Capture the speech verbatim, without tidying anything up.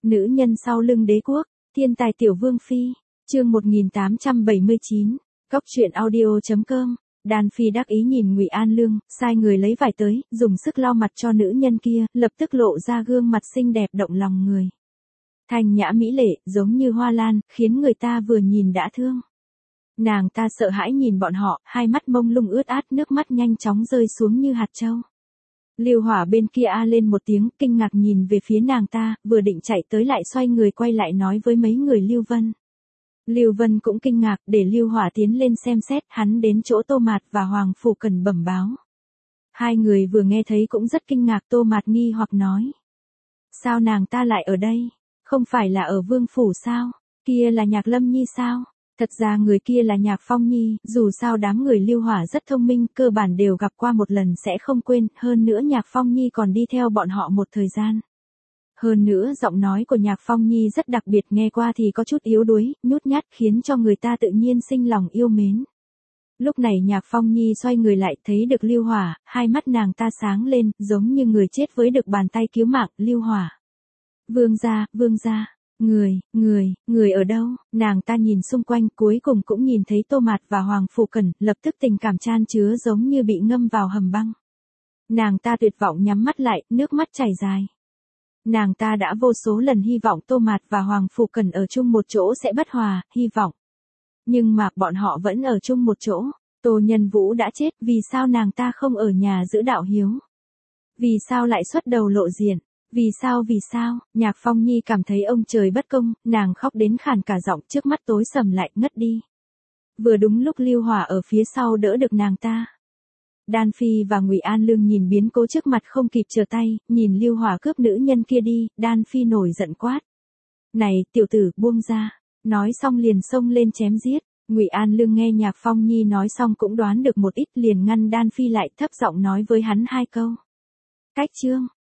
Nữ nhân sau lưng đế quốc, thiên tài tiểu vương phi, chương một nghìn tám trăm bảy mươi chín, Cóc truyện audio chấm com. Đan Phi đắc ý nhìn Ngụy An Lương, sai người lấy vải tới, dùng sức lau mặt cho nữ nhân kia, lập tức lộ ra gương mặt xinh đẹp động lòng người. Thanh nhã mỹ lệ, giống như hoa lan, khiến người ta vừa nhìn đã thương. Nàng ta sợ hãi nhìn bọn họ, hai mắt mông lung ướt át, nước mắt nhanh chóng rơi xuống như hạt châu. Lưu Hỏa bên kia a lên một tiếng, kinh ngạc nhìn về phía nàng ta, vừa định chạy tới lại xoay người quay lại nói với mấy người Lưu Vân. Lưu Vân cũng kinh ngạc, để Lưu Hỏa tiến lên xem xét, hắn đến chỗ Tô Mạt và Hoàng Phủ Cần bẩm báo. Hai người vừa nghe thấy cũng rất kinh ngạc, Tô Mạt nghi hoặc nói. Sao nàng ta lại ở đây? Không phải là ở Vương Phủ sao? Kia là Nhạc Lâm Nhi sao? Thật ra người kia là Nhạc Phong Nhi, dù sao đám người Lưu Hỏa rất thông minh, cơ bản đều gặp qua một lần sẽ không quên, hơn nữa Nhạc Phong Nhi còn đi theo bọn họ một thời gian. Hơn nữa giọng nói của Nhạc Phong Nhi rất đặc biệt, nghe qua thì có chút yếu đuối, nhút nhát, khiến cho người ta tự nhiên sinh lòng yêu mến. Lúc này Nhạc Phong Nhi xoay người lại thấy được Lưu Hỏa, hai mắt nàng ta sáng lên, giống như người chết với được bàn tay cứu mạng. Lưu Hỏa. Vương gia, vương gia. Người, người, người ở đâu? Nàng ta nhìn xung quanh, cuối cùng cũng nhìn thấy Tô Mạt và Hoàng Phủ Cẩn, lập tức tình cảm chan chứa giống như bị ngâm vào hầm băng. Nàng ta tuyệt vọng nhắm mắt lại, nước mắt chảy dài. Nàng ta đã vô số lần hy vọng Tô Mạt và Hoàng Phủ Cẩn ở chung một chỗ sẽ bất hòa, hy vọng. Nhưng mà bọn họ vẫn ở chung một chỗ. Tô Nhân Vũ đã chết, vì sao nàng ta không ở nhà giữ đạo hiếu? Vì sao lại xuất đầu lộ diện? Vì sao vì sao? Nhạc Phong Nhi cảm thấy ông trời bất công, nàng khóc đến khàn cả giọng, trước mắt tối sầm lại, ngất đi. Vừa đúng lúc Lưu Hỏa ở phía sau đỡ được nàng ta. Đan Phi và Ngụy An Lương nhìn biến cố trước mặt không kịp trở tay, nhìn Lưu Hỏa cướp nữ nhân kia đi, Đan Phi nổi giận quát. Này, tiểu tử, buông ra. Nói xong liền xông lên chém giết. Ngụy An Lương nghe Nhạc Phong Nhi nói xong cũng đoán được một ít, liền ngăn Đan Phi lại, thấp giọng nói với hắn hai câu. Cách chương.